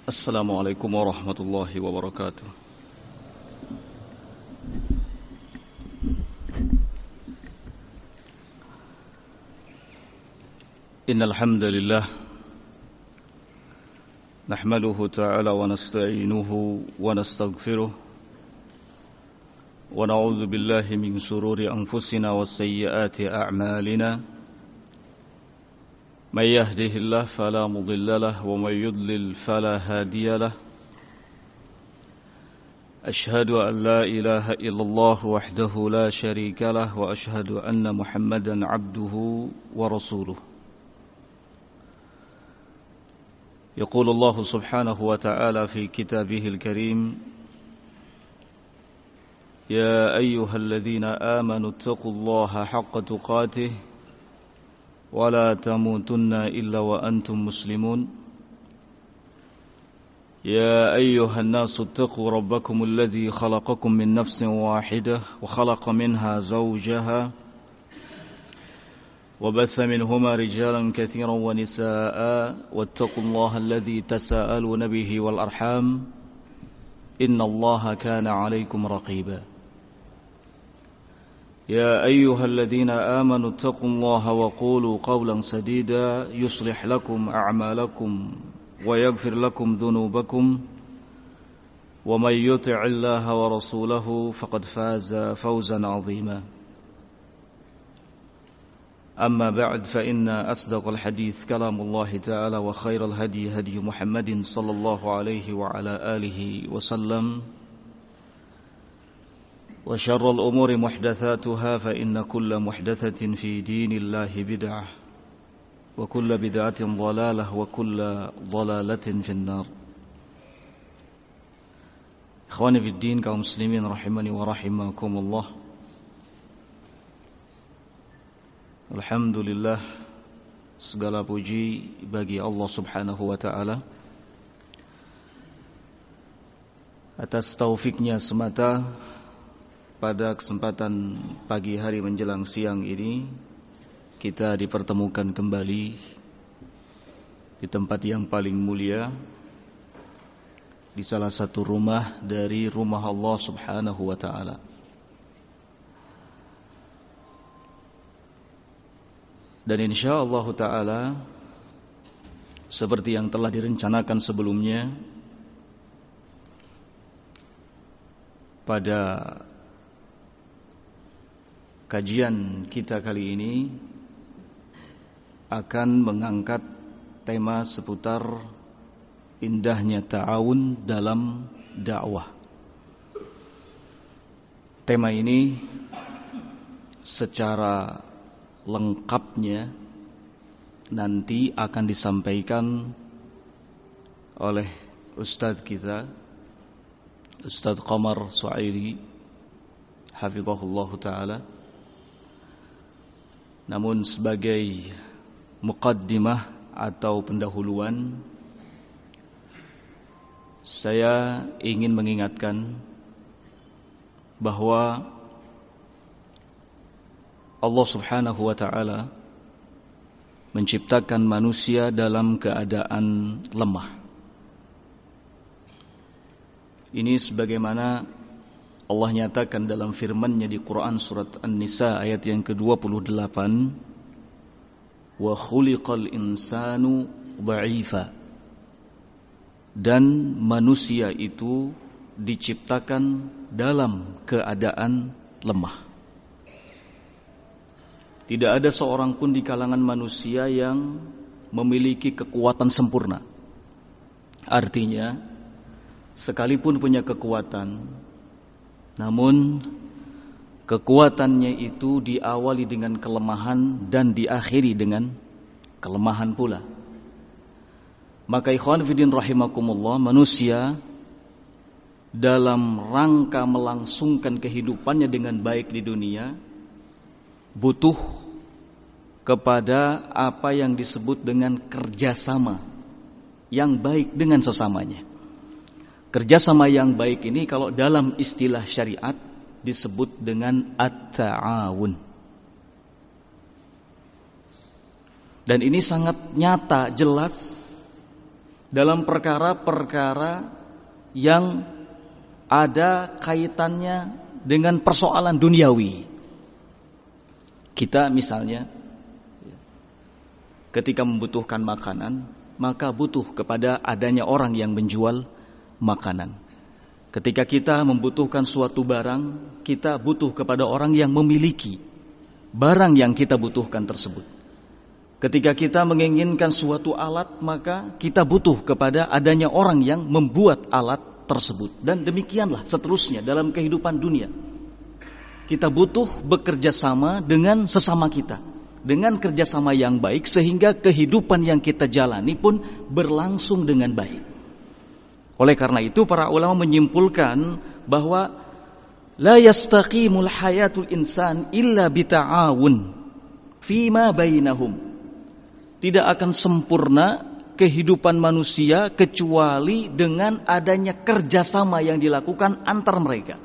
Assalamualaikum warahmatullahi wabarakatuh. Innal hamdalillah nahmaduhu ta'ala wa nasta'inuhu wa nastaghfiruh wa na'udzu billahi min shururi anfusina wa sayyiati a'malina. من يهده الله فلا مضل له ومن يضلل فلا هادي له أشهد أن لا إله إلا الله وحده لا شريك له وأشهد أن محمدا عبده ورسوله يقول الله سبحانه وتعالى في كتابه الكريم يا أيها الذين آمنوا اتقوا الله حق تقاته ولا تموتن إلا وأنتم مسلمون يا أيها الناس اتقوا ربكم الذي خلقكم من نفس واحدة وخلق منها زوجها وبث منهما رجالا كثيرا ونساء واتقوا الله الذي تساءلون به والأرحام إن الله كان عليكم رقيبا يا أيها الذين آمنوا اتقوا الله وقولوا قولا سديدا يصلح لكم أعمالكم ويغفر لكم ذنوبكم ومن يطع الله ورسوله فقد فاز فوزا عظيما أما بعد فإن أصدق الحديث كلام الله تعالى وخير الهدي هدي محمد صلى الله عليه وعلى آله وسلم وشر الأمور محدثاتها فإن كل محدثة في دين الله بدعة وكل بدعة ضلالة وكل ضلالة في النار. Ikhwani fi din, kaum muslimin rahimani wa rahimakumullah. Alhamdulillah, segala puji bagi Allah Subhanahu wa taala atas taufiknya semata. Pada kesempatan pagi hari menjelang siang ini kita dipertemukan kembali di tempat yang paling mulia, di salah satu rumah dari rumah Allah Subhanahu wa taala. Dan insyaallah taala seperti yang telah direncanakan sebelumnya, pada kajian kita kali ini akan mengangkat tema seputar indahnya ta'awun dalam dakwah. Tema ini secara lengkapnya nanti akan disampaikan oleh Ustadz kita, Ustadz Qamar Su'airi hafizahullah ta'ala. Namun sebagai muqaddimah atau pendahuluan, saya ingin mengingatkan bahwa Allah Subhanahu wa ta'ala menciptakan manusia dalam keadaan lemah. Ini sebagaimana Allah nyatakan dalam firman-Nya di Quran surat An-Nisa ayat yang ke-28, wa khuliqal insanu dha'ifa, dan manusia itu diciptakan dalam keadaan lemah. Tidak ada seorang pun di kalangan manusia yang memiliki kekuatan sempurna. Artinya, sekalipun punya kekuatan, namun kekuatannya itu diawali dengan kelemahan dan diakhiri dengan kelemahan pula. Maka ikhwan fillah rahimakumullah, manusia dalam rangka melangsungkan kehidupannya dengan baik di dunia butuh kepada apa yang disebut dengan kerjasama yang baik dengan sesamanya. Kerjasama yang baik ini kalau dalam istilah syariat disebut dengan at-ta'awun. Dan ini sangat nyata, jelas dalam perkara-perkara yang ada kaitannya dengan persoalan duniawi. Kita misalnya ketika membutuhkan makanan, maka butuh kepada adanya orang yang menjual makanan. Ketika kita membutuhkan suatu barang, kita butuh kepada orang yang memiliki barang yang kita butuhkan tersebut. Ketika kita menginginkan suatu alat, maka kita butuh kepada adanya orang yang membuat alat tersebut. Dan demikianlah seterusnya dalam kehidupan dunia. Kita butuh bekerja sama dengan sesama kita, dengan kerjasama yang baik, sehingga kehidupan yang kita jalani pun berlangsung dengan baik. Oleh karena itu para ulama menyimpulkan bahwa la yastaqimul hayatul insan illa bita'awun fima bainahum. Tidak akan sempurna kehidupan manusia kecuali dengan adanya kerjasama yang dilakukan antar mereka.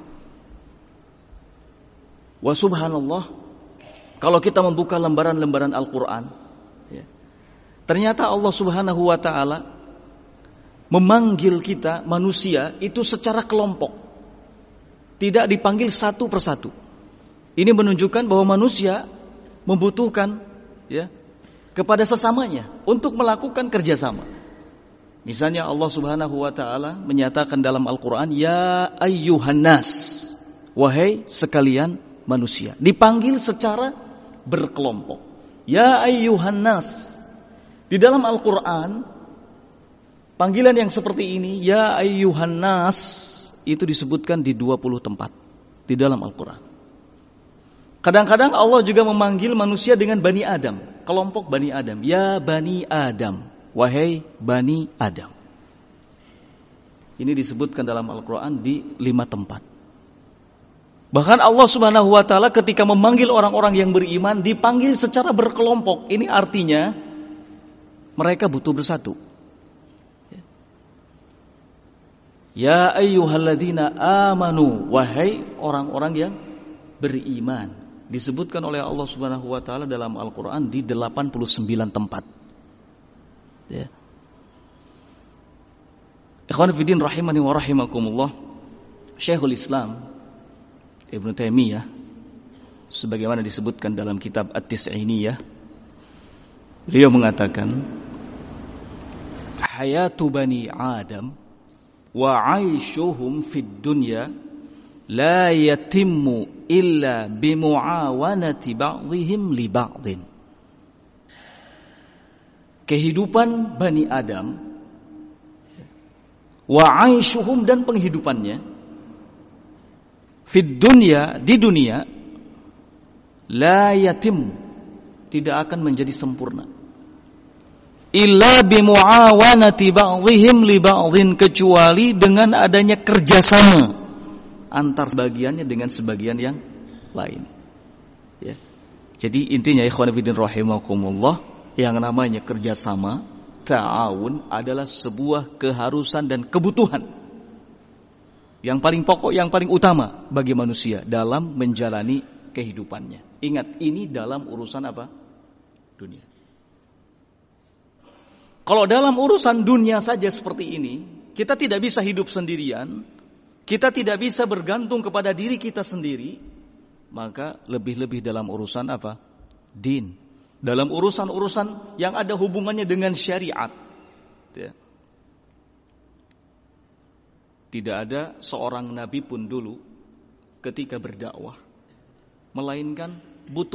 Wa subhanallah, kalau kita membuka lembaran-lembaran Al-Quran, ya, ternyata Allah subhanahu wa ta'ala memanggil kita manusia itu secara kelompok, tidak dipanggil satu persatu. Ini menunjukkan bahwa manusia membutuhkan, ya, kepada sesamanya untuk melakukan kerjasama. Misalnya Allah subhanahu wa ta'ala menyatakan dalam Al-Quran, ya ayyuhan nas, wahai sekalian manusia. Dipanggil secara berkelompok. Ya ayyuhan nas. Di dalam Al-Quran, panggilan yang seperti ini, ya ayyuhan nas, itu disebutkan di 20 tempat di dalam Al-Quran. Kadang-kadang Allah juga memanggil manusia dengan Bani Adam, kelompok Bani Adam. Ya Bani Adam, wahai Bani Adam. Ini disebutkan dalam Al-Quran di 5 tempat. Bahkan Allah subhanahu wa ta'ala ketika memanggil orang-orang yang beriman, dipanggil secara berkelompok. Ini artinya mereka butuh bersatu. Ya ayyuhalladzina amanu, wahai orang-orang yang beriman. Disebutkan oleh Allah subhanahu wa ta'ala dalam Al-Quran di 89 tempat. Ya. Ikhwan fillah rahimani wa rahimakumullah, Syekhul Islam Ibnu Taimiyah, sebagaimana disebutkan dalam kitab At-Tis'iniyah, beliau mengatakan, hayatu bani Adam wa 'aishuhum fid dunya la yatimmu illa bimu'awanati ba'dihim li ba'din. Kehidupan Bani Adam wa 'aishuhum, dan penghidupannya fid dunya, di dunia, la yatim, tidak akan menjadi sempurna, illa bimu'awanati ba'dihim li ba'dhin, kecuali dengan adanya kerjasama antar sebagiannya dengan sebagian yang lain. Ya. Jadi intinya ikhwan fillah rahimakumullah, yang namanya kerjasama, ta'awun, adalah sebuah keharusan dan kebutuhan yang paling pokok, yang paling utama bagi manusia dalam menjalani kehidupannya. Ingat, ini dalam urusan apa? Dunia. Kalau dalam urusan dunia saja seperti ini, kita tidak bisa hidup sendirian, kita tidak bisa bergantung kepada diri kita sendiri, maka lebih-lebih dalam urusan apa? Din. Dalam urusan-urusan yang ada hubungannya dengan syariat. Ya. Tidak ada seorang nabi pun dulu ketika berdakwah melainkan butuh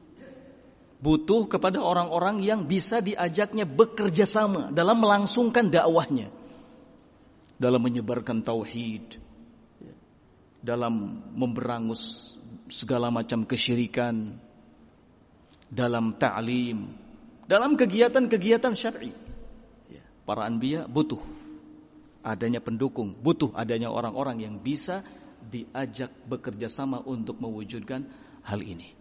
kepada orang-orang yang bisa diajaknya bekerja sama dalam melangsungkan dakwahnya, dalam menyebarkan tauhid, dalam memberangus segala macam kesyirikan, dalam ta'lim, dalam kegiatan-kegiatan syar'i. Para anbiya butuh adanya pendukung, butuh adanya orang-orang yang bisa diajak bekerja sama untuk mewujudkan hal ini.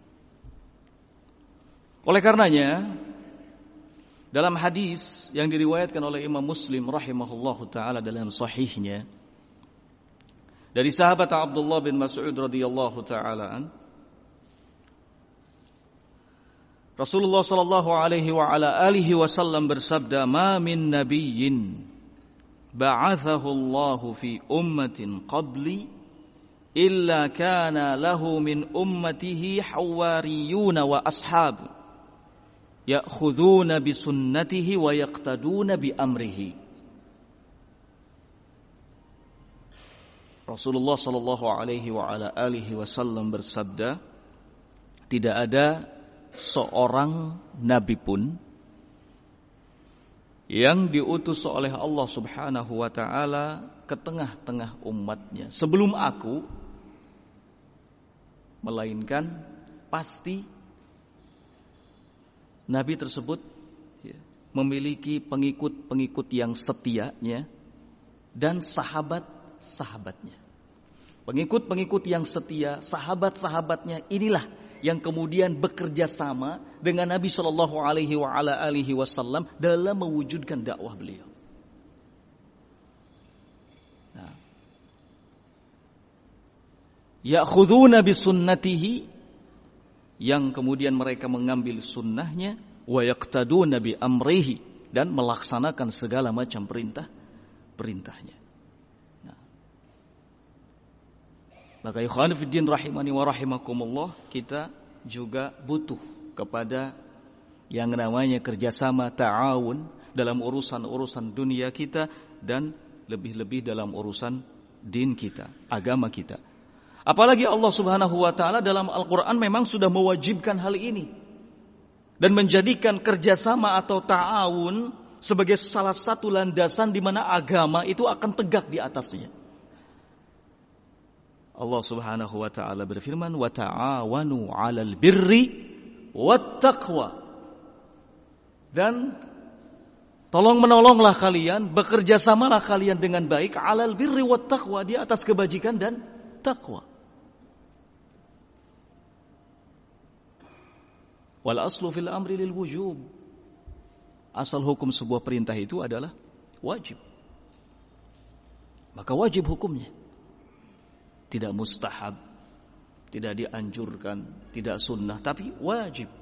Oleh karenanya, dalam hadis yang diriwayatkan oleh Imam Muslim rahimahullahu taala dalam sahihnya, dari sahabat Abdullah bin Mas'ud radhiyallahu taala an, Rasulullah sallallahu alaihi wa ala alihi wasallam bersabda, "Ma min nabiyyin ba'athahu Allahu fi ummatin qabli illa kana lahu min ummatihi hawariyuna wa ashabu ya'khuduna bi sunnatihi wa yaqtaduna bi amrihi. Rasulullah sallallahu alaihi wa ala alihi wasallam bersabda, tidak ada seorang nabi pun yang diutus oleh Allah Subhanahu wa taala ke tengah-tengah umatnya sebelum aku, melainkan pasti nabi tersebut memiliki pengikut-pengikut yang setianya dan sahabat-sahabatnya. Pengikut-pengikut yang setia, sahabat-sahabatnya inilah yang kemudian bekerja sama dengan Nabi Shallallahu Alaihi Wasallam dalam mewujudkan dakwah beliau. Nah, ya'khuduna bi sunnatihi, yang kemudian mereka mengambil sunnahnya, wa yaqtaduna bi amrihi, dan melaksanakan segala macam perintahnya. Maka ikhwan fiddin rahimani wa rahimakumullah, kita juga butuh kepada yang namanya kerjasama ta'awun dalam urusan-urusan dunia kita dan lebih-lebih dalam urusan din kita, agama kita. Apalagi Allah Subhanahu wa taala dalam Al-Qur'an memang sudah mewajibkan hal ini dan menjadikan kerjasama atau ta'awun sebagai salah satu landasan di mana agama itu akan tegak di atasnya. Allah Subhanahu wa taala berfirman, "Wa ta'awanu 'alal birri wat taqwa." Dan tolong menolonglah kalian, bekerja samalah kalian dengan baik 'alal birri wat taqwa, di atas kebajikan dan takwa. Wal aslu fil amri lil wujub. Asal hukum sebuah perintah itu adalah wajib. Maka wajib hukumnya. Tidak mustahab, tidak dianjurkan, tidak sunnah, tapi wajib.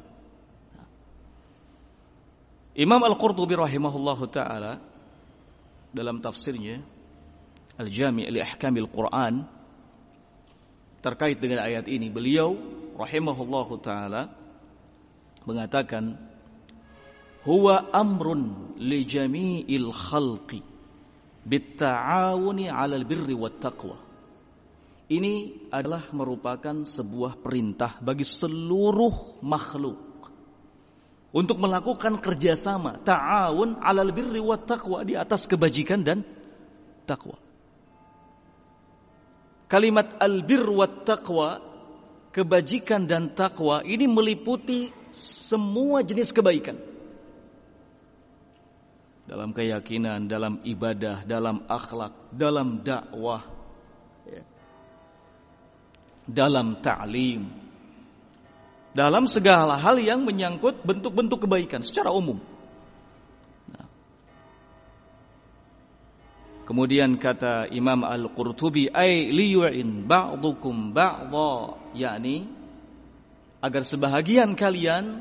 Imam Al-Qurtubi rahimahullahu ta'ala dalam tafsirnya Al-Jami' li Ahkamil Quran terkait dengan ayat ini, beliau rahimahullahu ta'ala mengatakan, huwa amrun li jami'il khalqi bit-ta'awuni 'alal birri wat taqwa. Ini adalah merupakan sebuah perintah bagi seluruh makhluk untuk melakukan kerjasama, ta'awun 'alal birri wat taqwa, di atas kebajikan dan takwa. Kalimat al-birr wat taqwa, kebajikan dan takwa, ini meliputi semua jenis kebaikan. Dalam keyakinan, dalam ibadah, dalam akhlak, dalam dakwah, dalam ta'lim, dalam segala hal yang menyangkut bentuk-bentuk kebaikan secara umum. Nah. Kemudian kata Imam Al-Qurtubi, ay liyu'in ba'dukum ba'dha, yakni agar sebahagian kalian,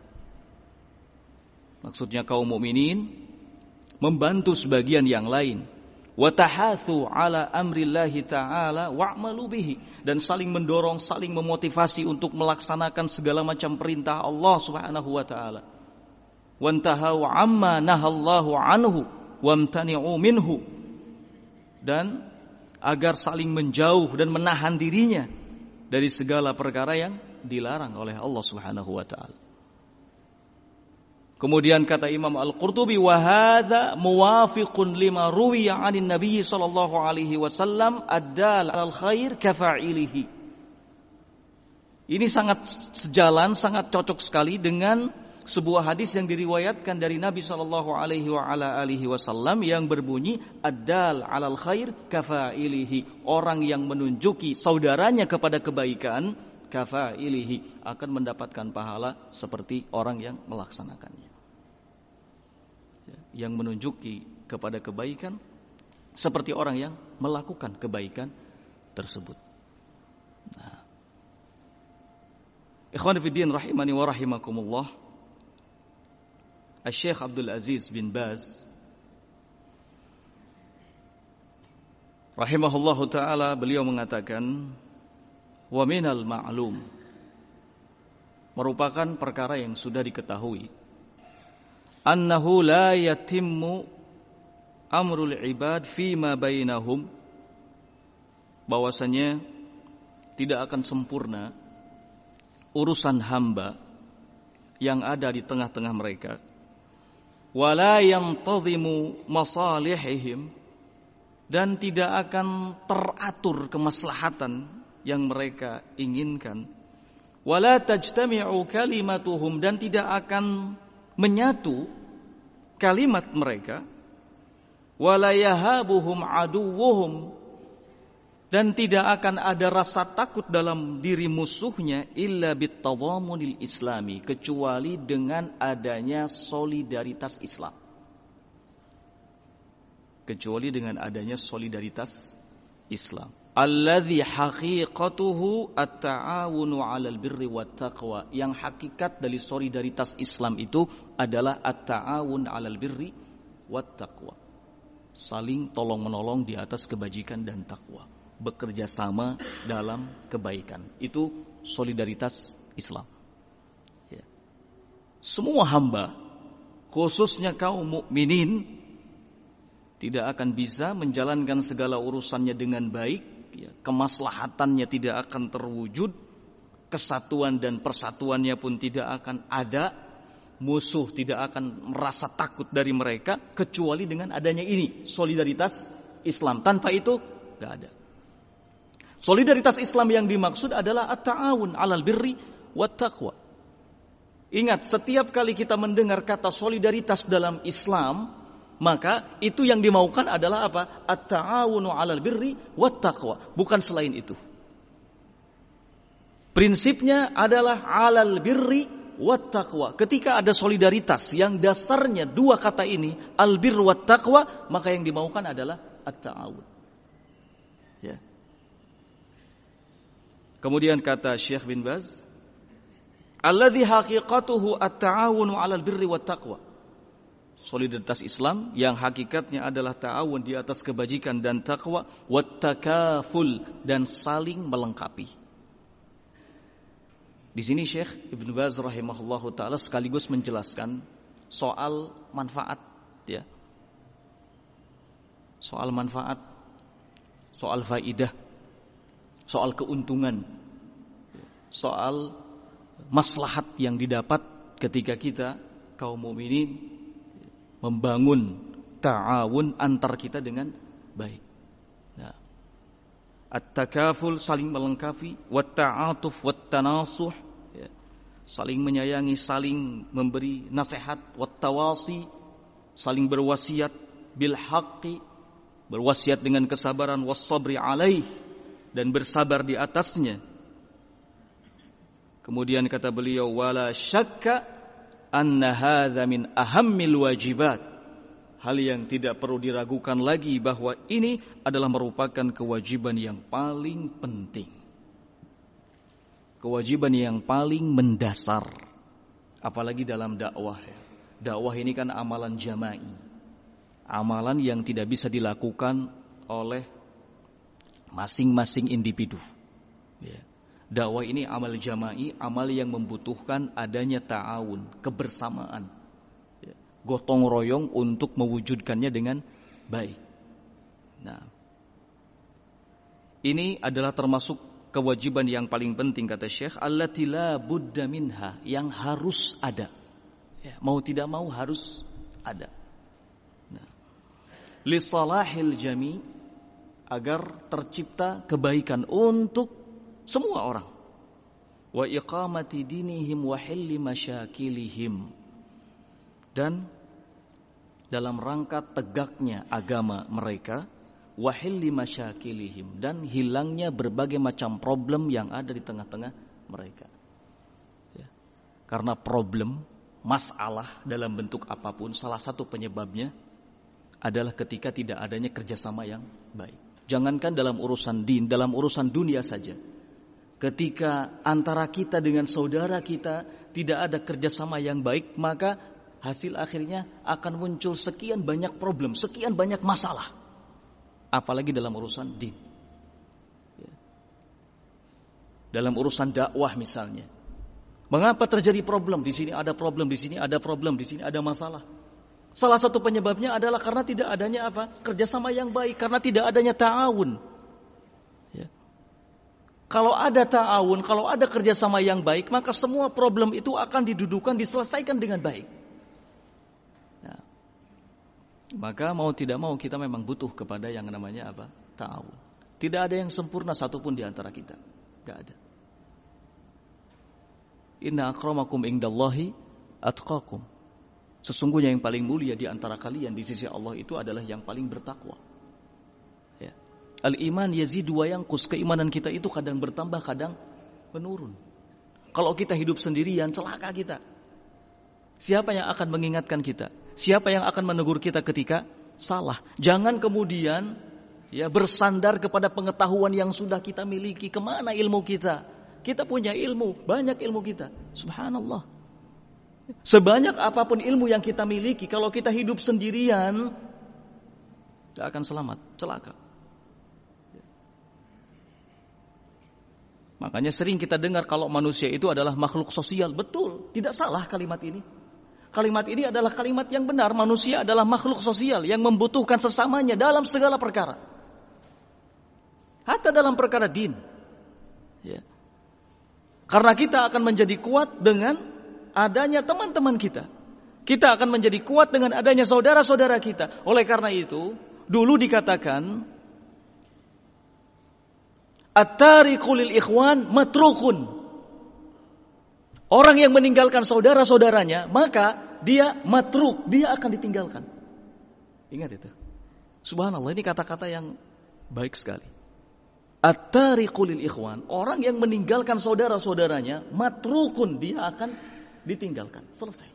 maksudnya kaum mukminin, membantu sebagian yang lain. Wa tahathu ala amrillahi ta'ala wa'malu bihi, dan saling mendorong, saling memotivasi untuk melaksanakan segala macam perintah Allah Subhanahu wa taala. Wantahu amma nahallahu anhu wamtani'u minhu, dan agar saling menjauh dan menahan dirinya dari segala perkara yang dilarang oleh Allah Subhanahu wa taala. Kemudian kata Imam Al-Qurtubi, wa hadza muwafiqun lima ruwiya 'anin Nabi sallallahu alaihi wasallam ad-dal 'alal khair kafa'ilihi. Ini sangat sejalan, sangat cocok sekali dengan sebuah hadis yang diriwayatkan dari Nabi sallallahu alaihi wasallam yang berbunyi, ad-dal 'alal khair kafa'ilihi. Orang yang menunjuki saudaranya kepada kebaikan, kafa'ilihi, akan mendapatkan pahala seperti orang yang melaksanakannya. Yang menunjuki kepada kebaikan seperti orang yang melakukan kebaikan tersebut. Nah. Ikhwan fiddin rahimani wa rahimakumullah, Syekh Abdul Aziz bin Baz rahimahullahu taala, beliau mengatakan, wa minal ma'lum, merupakan perkara yang sudah diketahui, annahu la yatimmu amrul ibad fima bainahum, bahwasanya tidak akan sempurna urusan hamba yang ada di tengah-tengah mereka, wala yantazimu masalihihim, dan tidak akan teratur kemaslahatan yang mereka inginkan, wala tajtami'u kalimatuhum, dan tidak akan menyatu kalimat mereka, wala yahabuhum aduwwuhum, dan tidak akan ada rasa takut dalam diri musuhnya, illa bitadhamunil islami, kecuali dengan adanya solidaritas Islam. Kecuali dengan adanya solidaritas Islam. Alladzi haqiqatuhu at-ta'awunu 'alal birri wat taqwa. Yang hakikat dari solidaritas Islam itu adalah at-ta'awun 'alal birri wat taqwa. Saling tolong-menolong di atas kebajikan dan takwa. Bekerja sama dalam kebaikan. Itu solidaritas Islam. Ya. Semua hamba, khususnya kaum mukminin, tidak akan bisa menjalankan segala urusannya dengan baik. Ya. Kemaslahatannya tidak akan terwujud. Kesatuan dan persatuannya pun tidak akan ada. Musuh tidak akan merasa takut dari mereka, kecuali dengan adanya ini, solidaritas Islam. Tanpa itu, gak ada. Solidaritas Islam yang dimaksud adalah at-ta'awun 'alal birri wat taqwa. Ingat, setiap kali kita mendengar kata solidaritas dalam Islam, maka itu yang dimaukan adalah apa? At-ta'awunu 'alal birri wat taqwa, bukan selain itu. Prinsipnya adalah 'alal birri wat taqwa. Ketika ada solidaritas yang dasarnya dua kata ini, al-birr wat taqwa, maka yang dimaukan adalah at-ta'awun. Ya. Kemudian kata Syekh bin Baz, alladzi haqiqatuhu at-ta'awunu 'alal birri wat taqwa. Solidaritas Islam yang hakikatnya adalah ta'awun di atas kebajikan dan takwa, wat takaful, dan saling melengkapi. Di sini Syekh Ibn Baz rahimahullahu taala sekaligus menjelaskan soal manfaat, ya. Soal manfaat, soal faidah, soal keuntungan, soal maslahat yang didapat ketika kita kaum mukminin membangun ta'awun antar kita dengan baik. Nah, at-takaful, saling melengkapi, wat ta'atuf wat tanasuh, ya. Saling menyayangi, saling memberi nasihat, wat tawasi, saling berwasiat bil haqqi, berwasiat dengan kesabaran, was sabri alaih, dan bersabar di atasnya. Kemudian kata beliau, wala syakka anna hadza min ahammil wajibat. Hal yang tidak perlu diragukan lagi bahwa ini adalah merupakan kewajiban yang paling penting. Kewajiban yang paling mendasar. Apalagi dalam dakwah. Dakwah ini kan amalan jama'i. Amalan yang tidak bisa dilakukan oleh masing-masing individu. Ya. Dakwah ini amal jama'i, amal yang membutuhkan adanya ta'awun, kebersamaan, ya. Gotong royong untuk mewujudkannya dengan baik. Nah, ini adalah termasuk kewajiban yang paling penting, kata Syekh, allati la budda minha, yang harus ada, ya. Mau tidak mau harus ada. Nah, li salahil jami', agar tercipta kebaikan untuk semua orang. Wa iqamati dinihim wa hilli masyakilihim, dan dalam rangka tegaknya agama mereka, wa hilli masyakilihim, dan hilangnya berbagai macam problem yang ada di tengah-tengah mereka. Ya. Karena problem, masalah dalam bentuk apapun, salah satu penyebabnya adalah ketika tidak adanya kerjasama yang baik. Jangankan dalam urusan din, dalam urusan dunia saja. Ketika antara kita dengan saudara kita tidak ada kerjasama yang baik, maka hasil akhirnya akan muncul sekian banyak problem, sekian banyak masalah apalagi dalam urusan din. Ya. Dalam urusan dakwah misalnya. Mengapa terjadi problem? Di sini ada problem, di sini ada problem, di sini ada masalah. Salah satu penyebabnya adalah karena tidak adanya apa? Kerjasama yang baik, karena tidak adanya ta'awun. Ya. Kalau ada ta'awun, kalau ada kerjasama yang baik, maka semua problem itu akan didudukan, diselesaikan dengan baik. Nah, maka mau tidak mau kita memang butuh kepada yang namanya apa? Ta'awun. Tidak ada yang sempurna satupun di antara kita. Tidak ada. Inna akramakum indallahi atqakum. Sesungguhnya yang paling mulia di antara kalian di sisi Allah itu adalah yang paling bertakwa. Ya. Al-iman yazidu wa yanqus. Keimanan kita itu kadang bertambah, kadang menurun. Kalau kita hidup sendirian, celaka kita. Siapa yang akan mengingatkan kita? Siapa yang akan menegur kita ketika salah? Jangan kemudian ya bersandar kepada pengetahuan yang sudah kita miliki. Kemana ilmu kita? Kita punya ilmu, banyak ilmu kita. Subhanallah. Sebanyak apapun ilmu yang kita miliki, kalau kita hidup sendirian, tidak akan selamat, celaka. Makanya sering kita dengar kalau manusia itu adalah makhluk sosial. Betul, tidak salah kalimat ini. Kalimat ini adalah kalimat yang benar. Manusia adalah makhluk sosial yang membutuhkan sesamanya dalam segala perkara. Hatta dalam perkara din. Ya. Karena kita akan menjadi kuat dengan adanya teman-teman kita. Kita akan menjadi kuat dengan adanya saudara-saudara kita. Oleh karena itu, dulu dikatakan at-tariqu lil ikhwan matrukun. Orang yang meninggalkan saudara-saudaranya, maka dia matruk, dia akan ditinggalkan. Ingat itu. Subhanallah, ini kata-kata yang baik sekali. At-tariqu lil ikhwan, orang yang meninggalkan saudara-saudaranya, matrukun, dia akan ditinggalkan. Selesai.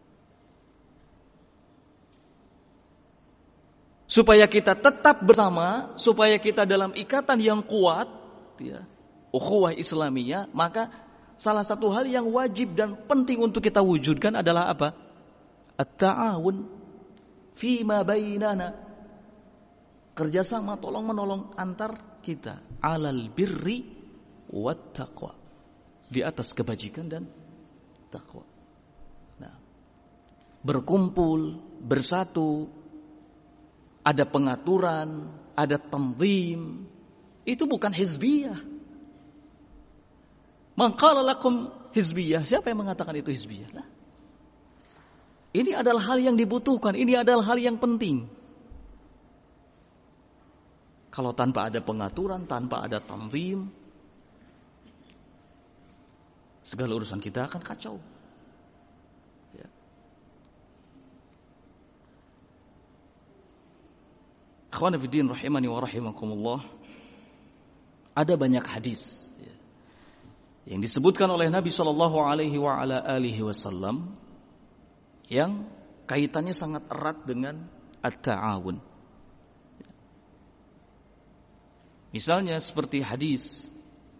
Supaya kita tetap bersama, supaya kita dalam ikatan yang kuat, ya, ukhuwah Islamiyah, maka salah satu hal yang wajib dan penting untuk kita wujudkan adalah apa? At-ta'awun fima bainana. Kerjasama, tolong menolong antar kita, alal birri wat taqwa, di atas kebajikan dan takwa. Nah, berkumpul, bersatu, ada pengaturan, ada tanzim, itu bukan hizbiyah. Man qala lakum hizbiyah, siapa yang mengatakan itu hizbiyah? Nah, ini adalah hal yang dibutuhkan, ini adalah hal yang penting. Kalau tanpa ada pengaturan, tanpa ada tanzim, segala urusan kita akan kacau. Ya. Akhwan fillah rahimani wa rahimakumullah. Ada banyak hadis ya, yang disebutkan oleh Nabi sallallahu alaihi wa ala alihi wasallam yang kaitannya sangat erat dengan at-ta'awun. Misalnya seperti hadis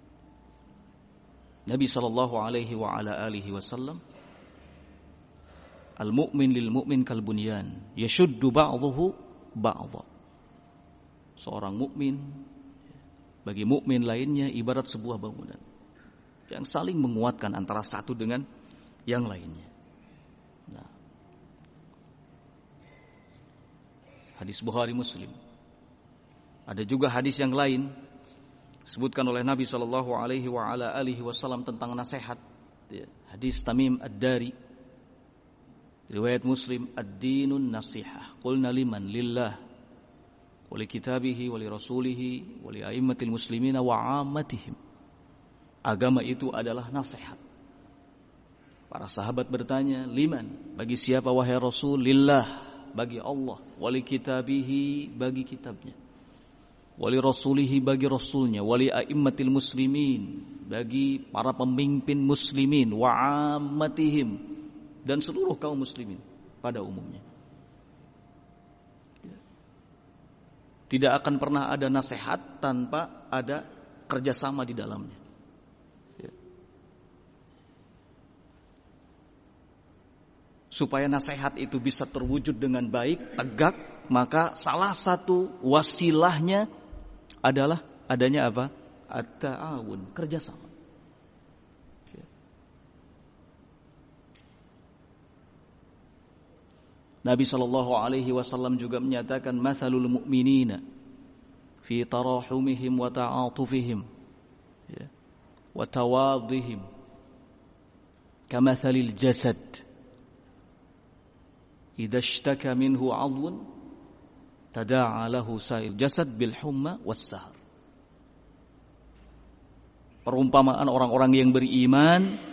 Nabi sallallahu alaihi wa ala alihi wasallam, al-mu'min lil mu'min kal bunyan, yashuddu ba'dhuhu ba'dha. Seorang mukmin bagi mukmin lainnya ibarat sebuah bangunan yang saling menguatkan antara satu dengan yang lainnya. Nah, hadis Bukhari Muslim. Ada juga hadis yang lain disebutkan oleh Nabi sallallahu alaihi wa ala alihi wasallam tentang nasihat. Hadis Tamim Ad-Dari, riwayat Muslim, ad-dinun nasihah. Qulna liman? Lillah wa li kitabihi wa li rasulihi wa li a'immatil muslimina wa 'ammatihim. Agama itu adalah nasihat. Para sahabat bertanya, liman? Bagi siapa wahai Rasul? Lillah, bagi Allah. Wa li kitabihi, bagi kitabnya. Wali rasulihi, bagi rasulnya, wali a'immatil muslimin, bagi para pemimpin muslimin, wa ammatihim, dan seluruh kaum muslimin pada umumnya. Tidak akan pernah ada nasihat tanpa ada kerjasama di dalamnya. Supaya nasihat itu bisa terwujud dengan baik, tegak, maka salah satu wasilahnya adalah adanya apa? At-ta'awun, kerjasama. Nabi SAW juga menyatakan mathalul mu'minina fi tarahumihim wa ta'atufihim wa tawadhihim kamathalil jasad idza ishtaka minhu 'adwun tada'a lahu sa'ir jasad bil humma was sahar. Perumpamaan orang-orang yang beriman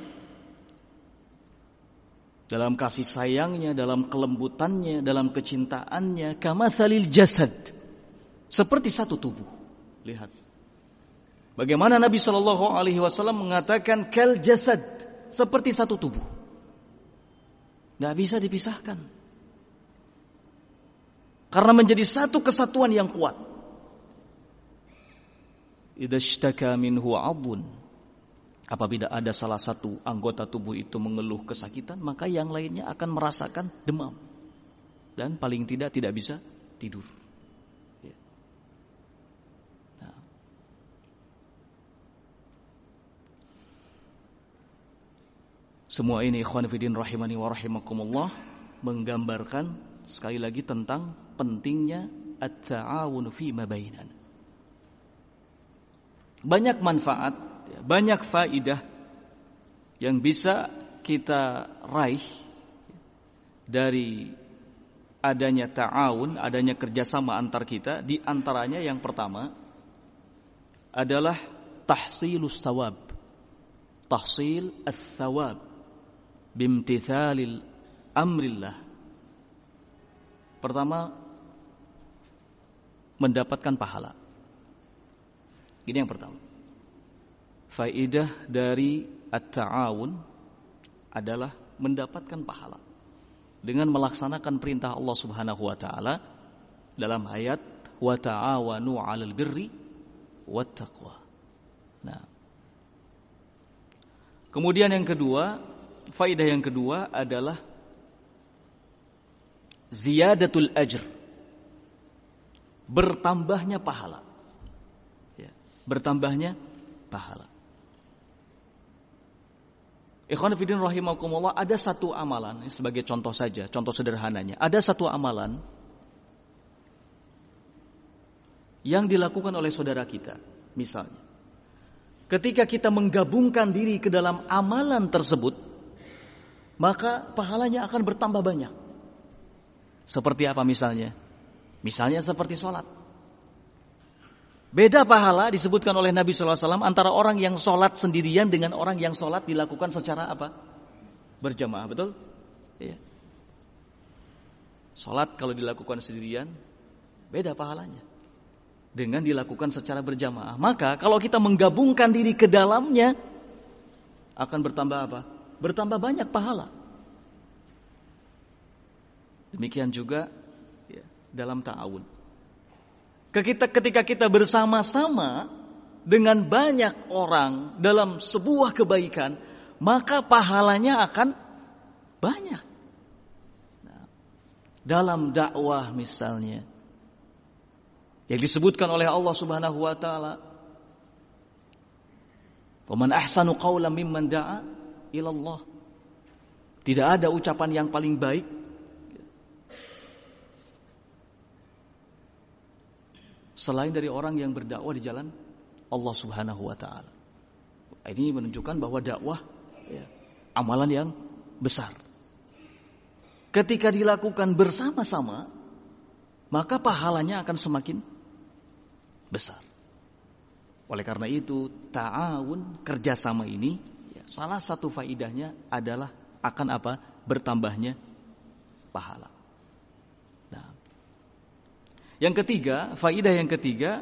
dalam kasih sayangnya, dalam kelembutannya, dalam kecintaannya, kamathalil jasad, seperti satu tubuh. Lihat bagaimana Nabi SAW mengatakan kal jasad, seperti satu tubuh, nggak bisa dipisahkan karena menjadi satu kesatuan yang kuat. Idza ishtaka minhu 'adwun, apabila ada salah satu anggota tubuh itu mengeluh kesakitan, maka yang lainnya akan merasakan demam dan paling tidak bisa tidur. Nah. Semua ini ikhwan fillah rahimani wa rahimakumullah menggambarkan sekali lagi tentang pentingnya at-ta'awun fi ma bainana. Banyak manfaat, banyak faidah yang bisa kita raih dari adanya ta'awun, adanya kerjasama antar kita. Di antaranya yang pertama adalah tahsilus thawab, tahsil ats-thawab bimtithalil amrillah. Pertama, mendapatkan pahala. Ini yang pertama. Faidah dari at-ta'awun adalah mendapatkan pahala dengan melaksanakan perintah Allah Subhanahu wa taala dalam ayat wa ta'awanu 'alal birri wat taqwa. Nah. Kemudian yang kedua, faidah yang kedua adalah ziyadatul ajr. Bertambahnya pahala. Bertambahnya pahala. Ikhwan fillah rahimakumullah, ada satu amalan, sebagai contoh saja, contoh sederhananya, ada satu amalan yang dilakukan oleh saudara kita. Misalnya, ketika kita menggabungkan diri ke dalam amalan tersebut, maka pahalanya akan bertambah banyak. Seperti apa misalnya? Misalnya seperti sholat. Beda pahala disebutkan oleh Nabi SAW antara orang yang sholat sendirian dengan orang yang sholat dilakukan secara apa? Berjamaah, betul? Iya. Sholat kalau dilakukan sendirian, beda pahalanya dengan dilakukan secara berjamaah. Maka kalau kita menggabungkan diri ke dalamnya, akan bertambah apa? Bertambah banyak pahala. Demikian juga ya, dalam ta'awun. Ketika kita bersama-sama dengan banyak orang dalam sebuah kebaikan, maka pahalanya akan banyak. Nah, dalam dakwah misalnya, yang disebutkan oleh Allah Subhanahu wa taala, "Wa man ahsanu qawlan mimman da'a ila Allah." Tidak ada ucapan yang paling baik selain dari orang yang berdakwah di jalan Allah Subhanahu wa taala. Ini menunjukkan bahwa dakwah ya, amalan yang besar. Ketika dilakukan bersama-sama, maka pahalanya akan semakin besar. Oleh karena itu, ta'awun, kerjasama ini ya, salah satu faidahnya adalah akan apa? Bertambahnya pahala. Yang ketiga, faidah yang ketiga,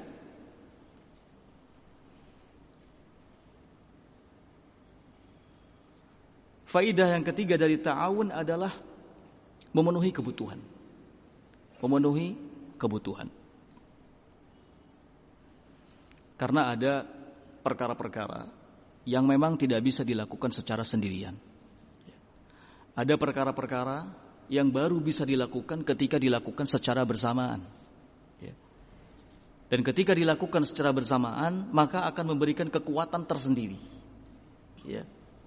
faidah yang ketiga dari ta'awun adalah memenuhi kebutuhan. Memenuhi kebutuhan. Karena ada perkara-perkara yang memang tidak bisa dilakukan secara sendirian. Ada perkara-perkara yang baru bisa dilakukan ketika dilakukan secara bersamaan. Ya. Dan ketika dilakukan secara bersamaan, maka akan memberikan kekuatan tersendiri. Ya.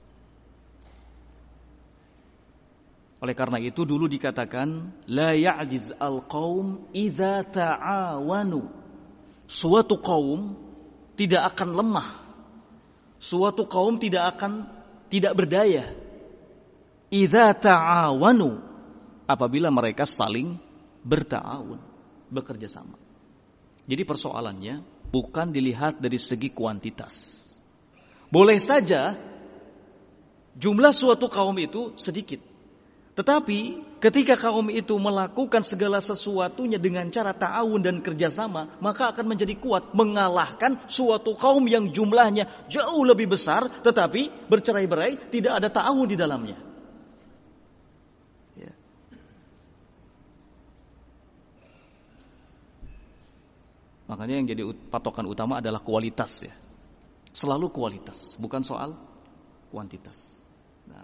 Oleh karena itu dulu dikatakan la ya'jiz al-qaum idza ta'awanu. Suatu kaum tidak akan lemah. Suatu kaum tidak berdaya. Idza ta'awanu, apabila mereka saling berta'awun, bekerja sama. Jadi persoalannya bukan dilihat dari segi kuantitas. Boleh saja jumlah suatu kaum itu sedikit. Tetapi ketika kaum itu melakukan segala sesuatunya dengan cara ta'awun dan kerjasama, maka akan menjadi kuat mengalahkan suatu kaum yang jumlahnya jauh lebih besar, tetapi bercerai-berai, tidak ada ta'awun di dalamnya. Ya. Makanya yang jadi patokan utama adalah kualitas, ya. Selalu kualitas, bukan soal kuantitas. Nah,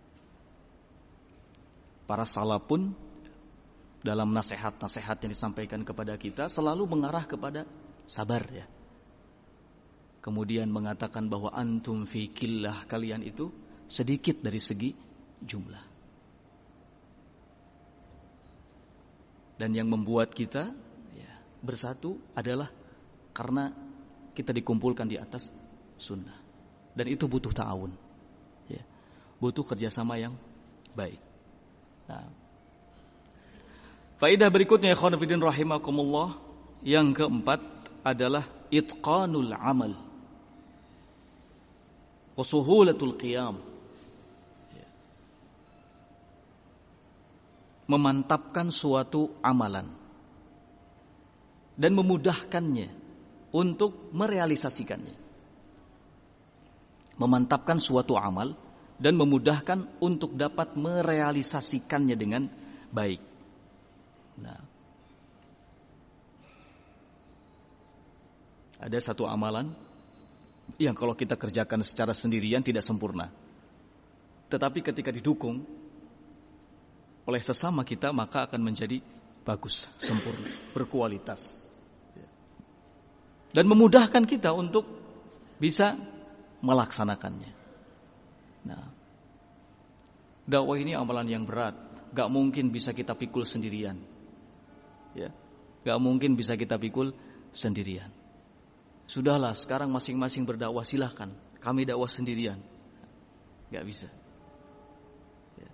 para salaf pun dalam nasihat-nasihat yang disampaikan kepada kita selalu mengarah kepada sabar, ya. Kemudian mengatakan bahwa antum fi qillah, kalian itu sedikit dari segi jumlah. Dan yang membuat kita bersatu adalah karena kita dikumpulkan di atas sunnah. Dan itu butuh ta'awun, ya. Butuh kerjasama yang baik. Nah, faedah berikutnya ikhwan fillah rahimakumullah, yang keempat adalah itqanul amal wa suhulatul qiyam. Memantapkan suatu amalan dan memudahkannya untuk merealisasikannya. Memantapkan suatu amal dan memudahkan untuk dapat merealisasikannya dengan baik. Nah, ada satu amalan yang kalau kita kerjakan secara sendirian tidak sempurna. Tetapi ketika didukung oleh sesama kita, maka akan menjadi bagus, sempurna, berkualitas. Dan memudahkan kita untuk bisa melaksanakannya. Nah, dakwah ini amalan yang berat, gak mungkin bisa kita pikul sendirian. Ya, gak mungkin bisa kita pikul sendirian. Sudahlah, sekarang masing-masing berdakwah, silahkan. Kami dakwah sendirian, gak bisa. Ya.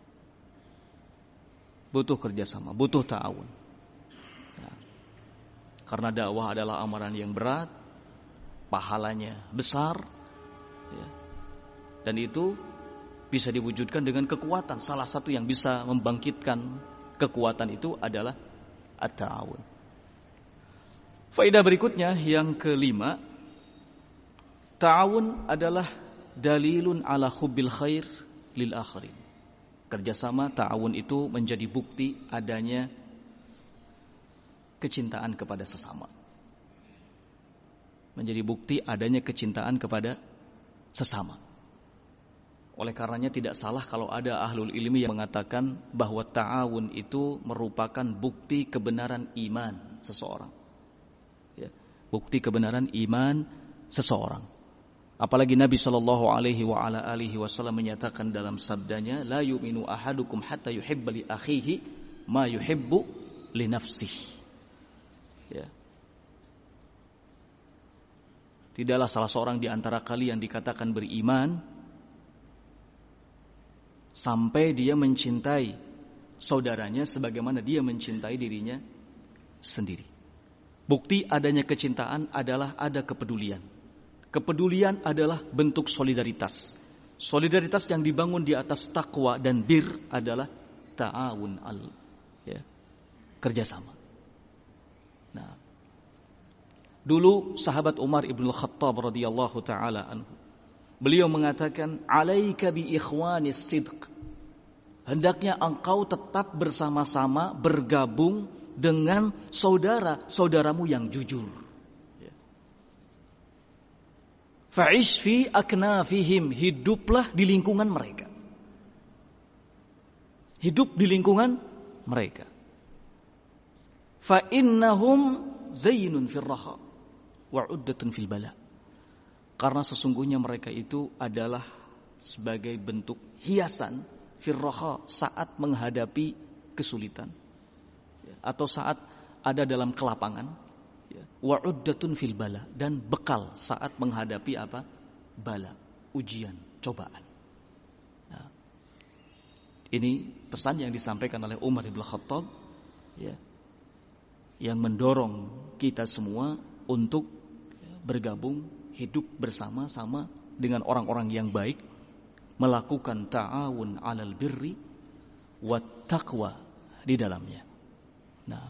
Butuh kerjasama, butuh ta'awun. Ya. Karena dakwah adalah amalan yang berat, pahalanya besar. Ya. Dan itu bisa diwujudkan dengan kekuatan. Salah satu yang bisa membangkitkan kekuatan itu adalah at-ta'awun. Faedah berikutnya yang kelima, ta'awun adalah dalilun ala hubbil khair lil akhirin. Kerjasama ta'awun itu menjadi bukti adanya kecintaan kepada sesama. Menjadi bukti adanya kecintaan kepada sesama. Oleh karenanya tidak salah kalau ada ahlul ilmi yang mengatakan bahwa ta'awun itu merupakan bukti kebenaran iman seseorang. Ya, bukti kebenaran iman seseorang. Apalagi Nabi SAW menyatakan dalam sabdanya, la yu'minu ahadukum hatta yuhibba li akhihi ma yuhibbu li nafsihi. Ya. Tidaklah salah seorang di antara kalian dikatakan beriman sampai dia mencintai saudaranya sebagaimana dia mencintai dirinya sendiri. Bukti adanya kecintaan adalah ada kepedulian. Kepedulian adalah bentuk solidaritas. Solidaritas yang dibangun di atas takwa dan bir adalah ta'awun kerjasama. Nah, dulu sahabat Umar ibn Khattab radhiyallahu taala anhu, beliau mengatakan, "Alaika bi ikhwanis sidq." Hendaknya engkau tetap bersama-sama bergabung dengan saudara-saudaramu yang jujur. Fa'ish fi aknafihim, hiduplah di lingkungan mereka. hidup di lingkungan mereka. Fa innahum zainun fil raha wa uddatun fil bala. Karena sesungguhnya mereka itu adalah sebagai bentuk hiasan fil raha saat menghadapi kesulitan atau saat ada dalam kelapangan, wa uddatun fil bala, dan bekal saat menghadapi apa? Bala, ujian, cobaan. Nah, ini pesan yang disampaikan oleh Umar bin Khattab, ya, yang mendorong kita semua untuk bergabung, hidup bersama-sama dengan orang-orang yang baik, melakukan ta'awun 'alal birri wat taqwa di dalamnya. Nah,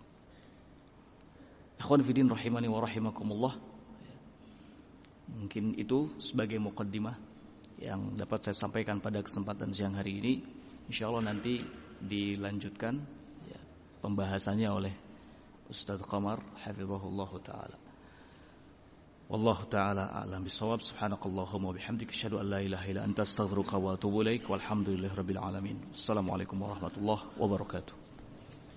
ikhwan fillah rahimani wa rahimakumullah, mungkin itu sebagai muqaddimah yang dapat saya sampaikan pada kesempatan siang hari ini. Insyaallah nanti dilanjutkan ya, pembahasannya oleh Ustaz Qamar hafizahullah taala. Wallahu taala a'lam bissawab. Subhanakallahumma wa bihamdika asyhadu an la ilaha illa anta astaghfiruka wa atubu ilaik. Walhamdulillahirabbil alamin. Assalamualaikum warahmatullahi wabarakatuh.